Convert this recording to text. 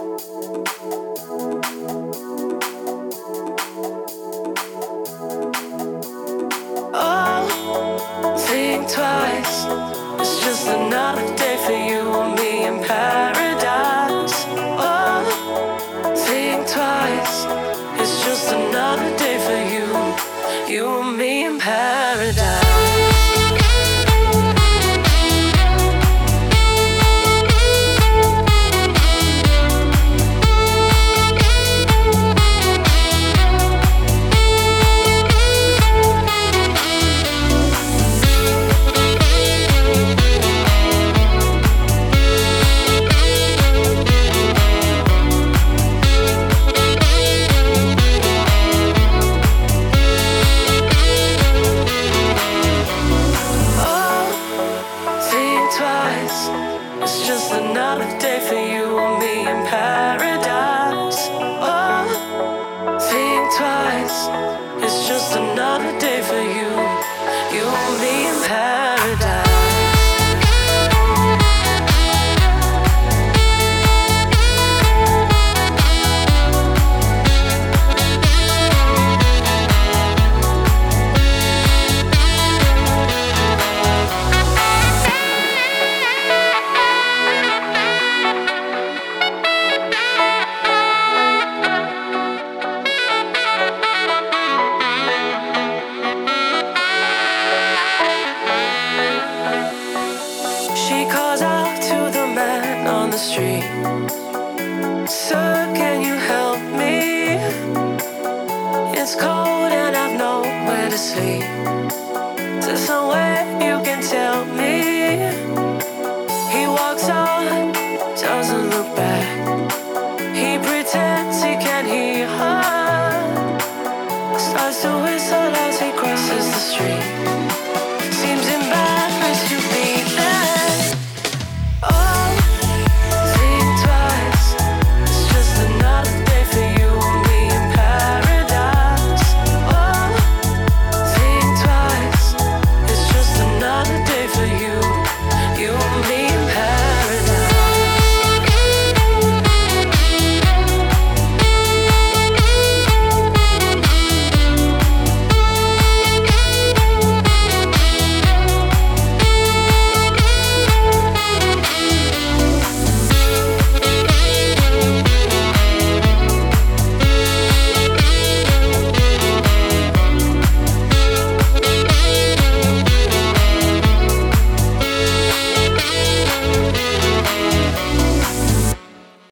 Oh, think twice. It's just another day for you and me in paradise. Oh, think twice. It's just another day for you and me in paradise. It's just another day for you and me in paradise. Oh, think twice. It's just another day for you and me in paradise. She calls out to the man on the street. Sir, can you help me? It's cold and I've nowhere to sleep. Is there somewhere you can tell me? He walks on, doesn't look back.